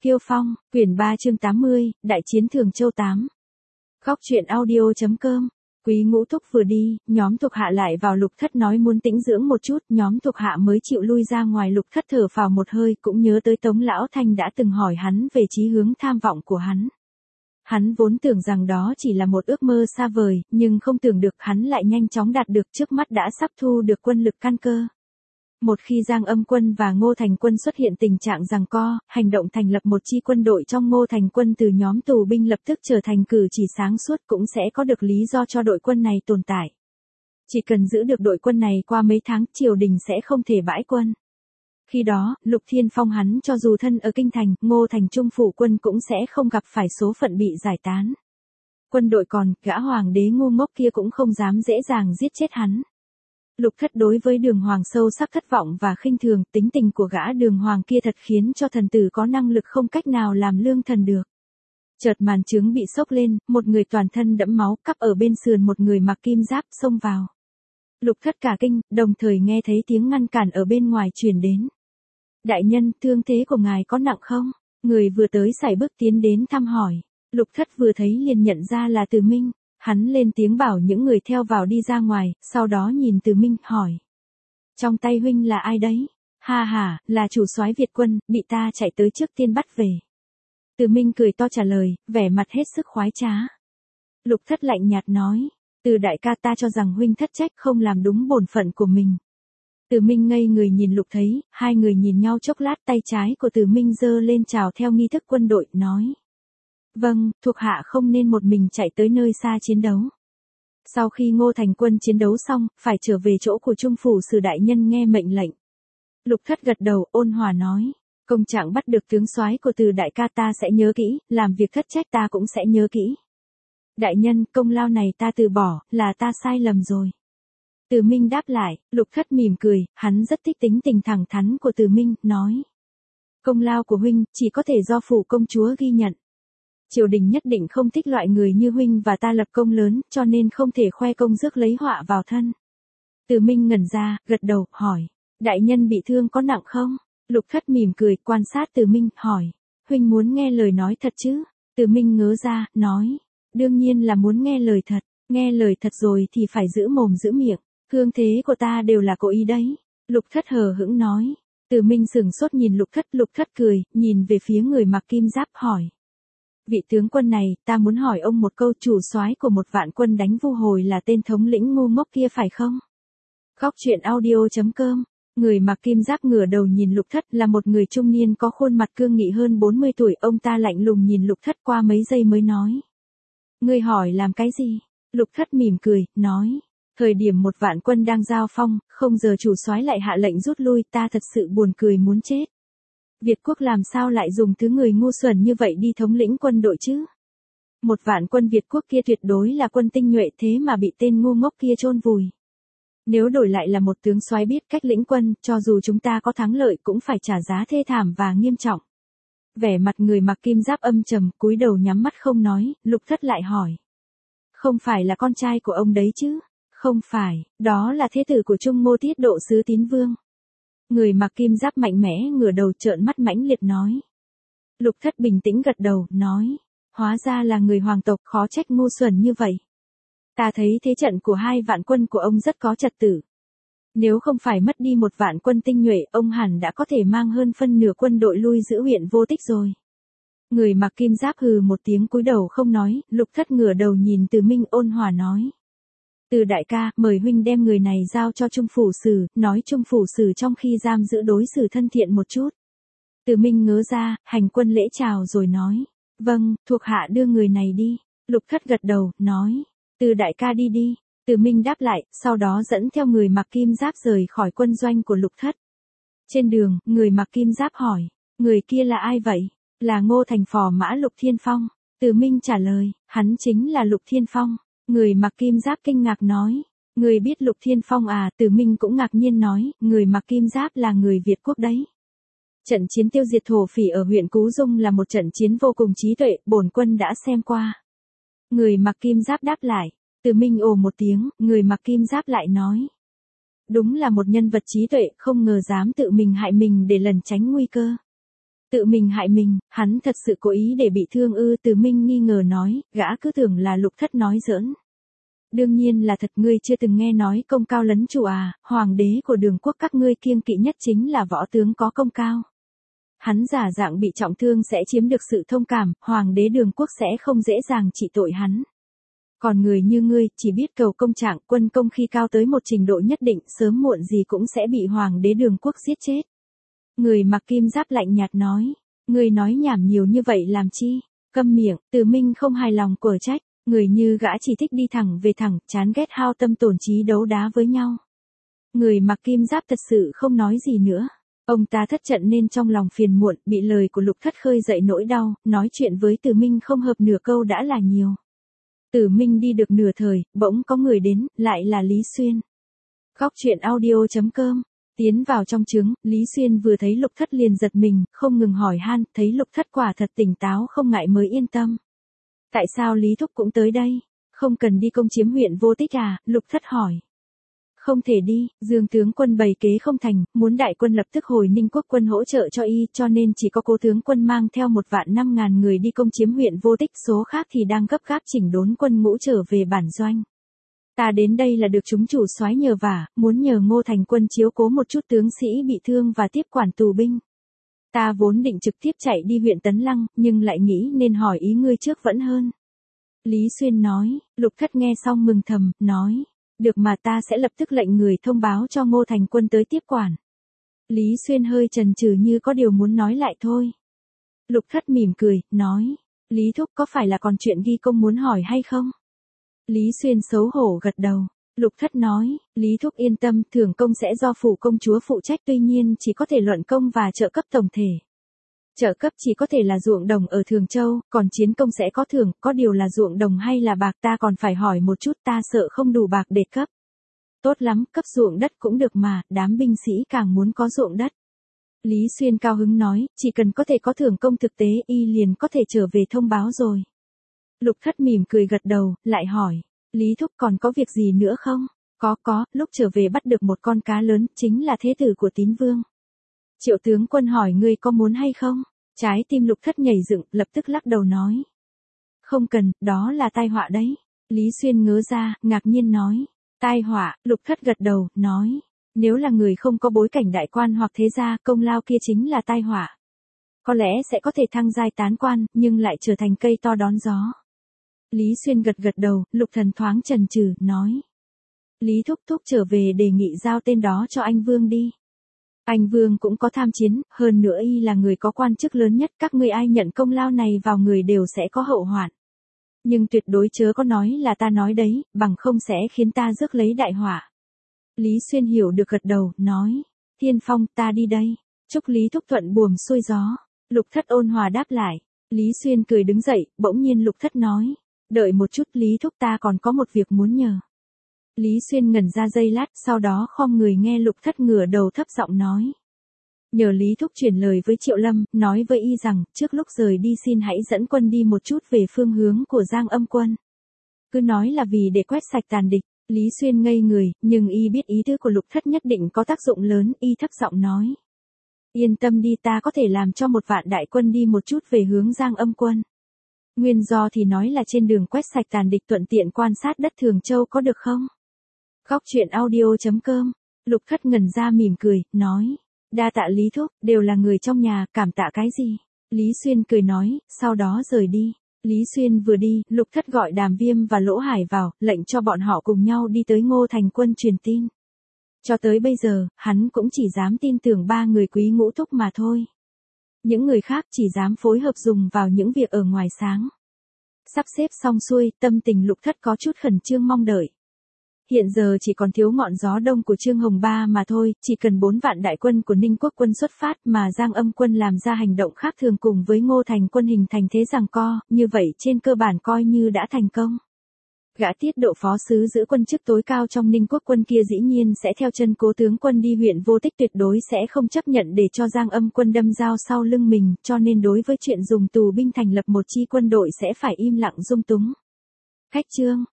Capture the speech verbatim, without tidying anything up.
Kiêu Phong, quyển ba chương tám mươi, Đại chiến Thường Châu tám. Góc truyện audio chấm com. Quý Ngũ Thúc vừa đi, nhóm thuộc hạ lại vào Lục Thất nói muốn tĩnh dưỡng một chút, nhóm thuộc hạ mới chịu lui ra ngoài. Lục Thất thở phào một hơi, cũng nhớ tới Tống Lão Thanh đã từng hỏi hắn về chí hướng tham vọng của hắn. Hắn vốn tưởng rằng đó chỉ là một ước mơ xa vời, nhưng không tưởng được hắn lại nhanh chóng đạt được, trước mắt đã sắp thu được quân lực căn cơ. Một khi Giang Âm quân và Ngô Thành quân xuất hiện tình trạng giằng co, hành động thành lập một chi quân đội trong Ngô Thành quân từ nhóm tù binh lập tức trở thành cử chỉ sáng suốt, cũng sẽ có được lý do cho đội quân này tồn tại. Chỉ cần giữ được đội quân này qua mấy tháng, triều đình sẽ không thể bãi quân. Khi đó, Lục Thiên Phong hắn cho dù thân ở kinh thành, Ngô Thành trung phủ quân cũng sẽ không gặp phải số phận bị giải tán. Quân đội còn, gã hoàng đế ngu ngốc kia cũng không dám dễ dàng giết chết hắn. Lục Thất đối với Đường Hoàng sâu sắc thất vọng và khinh thường, tính tình của gã Đường Hoàng kia thật khiến cho thần tử có năng lực không cách nào làm lương thần được. Chợt màn trướng bị sốc lên, một người toàn thân đẫm máu cắp ở bên sườn một người mặc kim giáp xông vào. Lục Thất cả kinh, đồng thời nghe thấy tiếng ngăn cản ở bên ngoài truyền đến. Đại nhân, thương thế của ngài có nặng không? Người vừa tới sải bước tiến đến thăm hỏi. Lục Thất vừa thấy liền nhận ra là Từ Minh. Hắn lên tiếng bảo những người theo vào đi ra ngoài, sau đó nhìn Từ Minh, hỏi. Trong tay huynh là ai đấy? Ha ha, là chủ soái Việt quân, bị ta chạy tới trước tiên bắt về. Từ Minh cười to trả lời, vẻ mặt hết sức khoái trá. Lục Thất lạnh nhạt nói, Từ đại ca, ta cho rằng huynh thất trách không làm đúng bổn phận của mình. Từ Minh ngây người nhìn Lục thấy, hai người nhìn nhau chốc lát, tay trái của Từ Minh giơ lên chào theo nghi thức quân đội, nói. Vâng, thuộc hạ không nên một mình chạy tới nơi xa chiến đấu. Sau khi Ngô Thành quân chiến đấu xong, phải trở về chỗ của Trung phủ Sử đại nhân nghe mệnh lệnh. Lục Thất gật đầu, ôn hòa nói, công trạng bắt được tướng soái của Từ đại ca ta sẽ nhớ kỹ, làm việc thất trách ta cũng sẽ nhớ kỹ. Đại nhân, công lao này ta từ bỏ, là ta sai lầm rồi. Từ Minh đáp lại, Lục Thất mỉm cười, hắn rất thích tính tình thẳng thắn của Từ Minh, nói. Công lao của huynh, chỉ có thể do phủ công chúa ghi nhận. Triều đình nhất định không thích loại người như huynh và ta lập công lớn, cho nên không thể khoe công rước lấy họa vào thân. Từ Minh ngẩn ra, gật đầu, hỏi. Đại nhân bị thương có nặng không? Lục Thất mỉm cười, quan sát Từ Minh, hỏi. Huynh muốn nghe lời nói thật chứ? Từ Minh ngớ ra, nói. Đương nhiên là muốn nghe lời thật, nghe lời thật rồi thì phải giữ mồm giữ miệng. Thương thế của ta đều là cố ý đấy. Lục Thất hờ hững nói. Từ Minh sửng sốt nhìn Lục Thất, Lục Thất cười, nhìn về phía người mặc kim giáp, hỏi. Vị tướng quân này, ta muốn hỏi ông một câu, chủ soái của một vạn quân đánh Vu Hồi là tên thống lĩnh ngu ngốc kia phải không? Góc truyện audio chấm com. Người mặc kim giáp ngửa đầu nhìn Lục Thất, là một người trung niên có khuôn mặt cương nghị hơn bốn mươi tuổi, ông ta lạnh lùng nhìn Lục Thất qua mấy giây mới nói. Ngươi hỏi làm cái gì? Lục Thất mỉm cười, nói. Thời điểm một vạn quân đang giao phong, không giờ chủ soái lại hạ lệnh rút lui, ta thật sự buồn cười muốn chết. Việt quốc làm sao lại dùng thứ người ngu xuẩn như vậy đi thống lĩnh quân đội chứ? Một vạn quân Việt quốc kia tuyệt đối là quân tinh nhuệ, thế mà bị tên ngu ngốc kia chôn vùi. Nếu đổi lại là một tướng soái biết cách lĩnh quân, cho dù chúng ta có thắng lợi cũng phải trả giá thê thảm và nghiêm trọng. Vẻ mặt người mặc kim giáp âm trầm, cúi đầu nhắm mắt không nói. Lục Thất lại hỏi. Không phải là con trai của ông đấy chứ? Không phải, đó là thế tử của Trung Ngô Tiết Độ sứ Tín Vương. Người mặc kim giáp mạnh mẽ ngửa đầu trợn mắt mãnh liệt nói. Lục Thất bình tĩnh gật đầu, nói. Hóa ra là người hoàng tộc, khó trách ngu xuẩn như vậy. Ta thấy thế trận của hai vạn quân của ông rất có trật tự. Nếu không phải mất đi một vạn quân tinh nhuệ, ông hẳn đã có thể mang hơn phân nửa quân đội lui giữ huyện Vô Tích rồi. Người mặc kim giáp hừ một tiếng cúi đầu không nói. Lục Thất ngửa đầu nhìn Từ Minh, ôn hòa nói. Từ đại ca, mời huynh đem người này giao cho Trung phủ Sử, nói Trung phủ Sử trong khi giam giữ đối xử thân thiện một chút. Từ Minh ngớ ra, hành quân lễ chào rồi nói. Vâng, thuộc hạ đưa người này đi. Lục Thất gật đầu, nói. Từ đại ca đi đi. Từ Minh đáp lại, sau đó dẫn theo người mặc kim giáp rời khỏi quân doanh của Lục Thất. Trên đường, người mặc kim giáp hỏi. Người kia là ai vậy? Là Ngô Thành phò mã Lục Thiên Phong. Từ Minh trả lời, hắn chính là Lục Thiên Phong. Người mặc kim giáp kinh ngạc nói. Người biết Lục Thiên Phong à? Từ Minh cũng ngạc nhiên nói, người mặc kim giáp là người Việt quốc đấy. Trận chiến tiêu diệt thổ phỉ ở huyện Cú Dung là một trận chiến vô cùng trí tuệ, bổn quân đã xem qua. Người mặc kim giáp đáp lại. Từ Minh ồ một tiếng, người mặc kim giáp lại nói. Đúng là một nhân vật trí tuệ, không ngờ dám tự mình hại mình để lẩn tránh nguy cơ. Tự mình hại mình, hắn thật sự cố ý để bị thương ư? Từ Minh nghi ngờ nói, gã cứ tưởng là Lục Thất nói giỡn. Đương nhiên là thật, ngươi chưa từng nghe nói công cao lấn chủ à, hoàng đế của Đường quốc các ngươi kiêng kỵ nhất chính là võ tướng có công cao. Hắn giả dạng bị trọng thương sẽ chiếm được sự thông cảm, hoàng đế Đường quốc sẽ không dễ dàng trị tội hắn. Còn người như ngươi, chỉ biết cầu công trạng, quân công khi cao tới một trình độ nhất định, sớm muộn gì cũng sẽ bị hoàng đế Đường quốc giết chết. Người mặc kim giáp lạnh nhạt nói, ngươi nói nhảm nhiều như vậy làm chi? Câm miệng. Từ Minh không hài lòng quở trách, người như gã chỉ thích đi thẳng về thẳng, chán ghét hao tâm tổn trí đấu đá với nhau. Người mặc kim giáp thật sự không nói gì nữa. Ông ta thất trận nên trong lòng phiền muộn, bị lời của Lục Thất khơi dậy nỗi đau, nói chuyện với Từ Minh không hợp nửa câu đã là nhiều. Từ Minh đi được nửa thời, bỗng có người đến, lại là Lý Xuyên. Góc truyện audio chấm com. Tiến vào trong trướng, Lý Xuyên vừa thấy Lục Thất liền giật mình, không ngừng hỏi han, thấy Lục Thất quả thật tỉnh táo không ngại mới yên tâm. Tại sao Lý Thúc cũng tới đây? Không cần đi công chiếm huyện Vô Tích à? Lục Thất hỏi. Không thể đi, Dương tướng quân bày kế không thành, muốn đại quân lập tức hồi Ninh Quốc quân hỗ trợ cho y, cho nên chỉ có Cố tướng quân mang theo một vạn năm ngàn người đi công chiếm huyện Vô Tích, số khác thì đang gấp gáp chỉnh đốn quân ngũ trở về bản doanh. Ta đến đây là được chúng chủ soái nhờ vả, muốn nhờ Ngô Thành Quân chiếu cố một chút tướng sĩ bị thương và tiếp quản tù binh. Ta vốn định trực tiếp chạy đi huyện Tấn Lăng, nhưng lại nghĩ nên hỏi ý ngươi trước vẫn hơn. Lý Xuyên nói. Lục Thất nghe xong mừng thầm, nói. Được mà, ta sẽ lập tức lệnh người thông báo cho Ngô Thành Quân tới tiếp quản. Lý Xuyên hơi chần chừ như có điều muốn nói lại thôi. Lục Thất mỉm cười, nói. Lý Thúc có phải là còn chuyện ghi công muốn hỏi hay không? Lý Xuyên xấu hổ gật đầu. Lục Thất nói, Lý Thúc yên tâm, thưởng công sẽ do phủ công chúa phụ trách, tuy nhiên chỉ có thể luận công và trợ cấp tổng thể. Trợ cấp chỉ có thể là ruộng đồng ở Thường Châu, còn chiến công sẽ có thưởng, có điều là ruộng đồng hay là bạc ta còn phải hỏi một chút, ta sợ không đủ bạc để cấp. Tốt lắm, cấp ruộng đất cũng được mà, đám binh sĩ càng muốn có ruộng đất. Lý Xuyên cao hứng nói, chỉ cần có thể có thưởng công thực tế, y liền có thể trở về thông báo rồi. Lục Thất mỉm cười gật đầu, lại hỏi, Lý Thúc còn có việc gì nữa không? Có có, lúc trở về bắt được một con cá lớn, chính là thế tử của Tín Vương. Triệu tướng quân hỏi ngươi có muốn hay không? Trái tim Lục Thất nhảy dựng, lập tức lắc đầu nói. Không cần, đó là tai họa đấy. Lý Xuyên ngớ ra, ngạc nhiên nói. Tai họa. Lục Thất gật đầu, nói. Nếu là người không có bối cảnh đại quan hoặc thế gia, công lao kia chính là tai họa. Có lẽ sẽ có thể thăng giai tán quan, nhưng lại trở thành cây to đón gió. Lý Xuyên gật gật đầu, Lục Thần thoáng chần chừ, nói. Lý Thúc Thúc trở về đề nghị giao tên đó cho anh Vương đi. Anh Vương cũng có tham chiến, hơn nữa y là người có quan chức lớn nhất, các ngươi ai nhận công lao này vào người đều sẽ có hậu hoạn. Nhưng tuyệt đối chớ có nói là ta nói đấy, bằng không sẽ khiến ta rước lấy đại họa. Lý Xuyên hiểu được gật đầu, nói. Thiên Phong, ta đi đây. Chúc Lý Thúc thuận buồm xuôi gió. Lục Thất ôn hòa đáp lại. Lý Xuyên cười đứng dậy, bỗng nhiên Lục Thất nói. Đợi một chút, Lý Thúc ta còn có một việc muốn nhờ. Lý Xuyên ngẩn ra giây lát, sau đó khom người nghe Lục Thất ngửa đầu thấp giọng nói. Nhờ Lý Thúc chuyển lời với Triệu Lâm, nói với y rằng, trước lúc rời đi xin hãy dẫn quân đi một chút về phương hướng của Giang Âm quân. Cứ nói là vì để quét sạch tàn địch. Lý Xuyên ngây người, nhưng y biết ý tứ của Lục Thất nhất định có tác dụng lớn, y thấp giọng nói. Yên tâm đi, ta có thể làm cho một vạn đại quân đi một chút về hướng Giang Âm quân. Nguyên do thì nói là trên đường quét sạch tàn địch thuận tiện quan sát đất Thường Châu có được không? Góc truyện audio chấm com. Lục Thất ngẩn ra mỉm cười, nói. Đa tạ Lý Thúc, đều là người trong nhà, cảm tạ cái gì? Lý Xuyên cười nói, sau đó rời đi. Lý Xuyên vừa đi, Lục Thất gọi Đàm Viêm và Lỗ Hải vào, lệnh cho bọn họ cùng nhau đi tới Ngô Thành Quân truyền tin. Cho tới bây giờ, hắn cũng chỉ dám tin tưởng ba người Quý Ngũ Thúc mà thôi. Những người khác chỉ dám phối hợp dùng vào những việc ở ngoài sáng. Sắp xếp xong xuôi, tâm tình Lục Thất có chút khẩn trương mong đợi. Hiện giờ chỉ còn thiếu ngọn gió đông của Trương Hồng Ba mà thôi, chỉ cần bốn vạn đại quân của Ninh Quốc quân xuất phát mà Giang Âm quân làm ra hành động khác thường cùng với Ngô Thành quân hình thành thế giằng co, như vậy trên cơ bản coi như đã thành công. Gã Tiết Độ phó sứ giữ quân chức tối cao trong Ninh Quốc quân kia dĩ nhiên sẽ theo chân Cố tướng quân đi huyện Vô Tích, tuyệt đối sẽ không chấp nhận để cho Giang Âm quân đâm dao sau lưng mình, cho nên đối với chuyện dùng tù binh thành lập một chi quân đội sẽ phải im lặng dung túng. Khách chương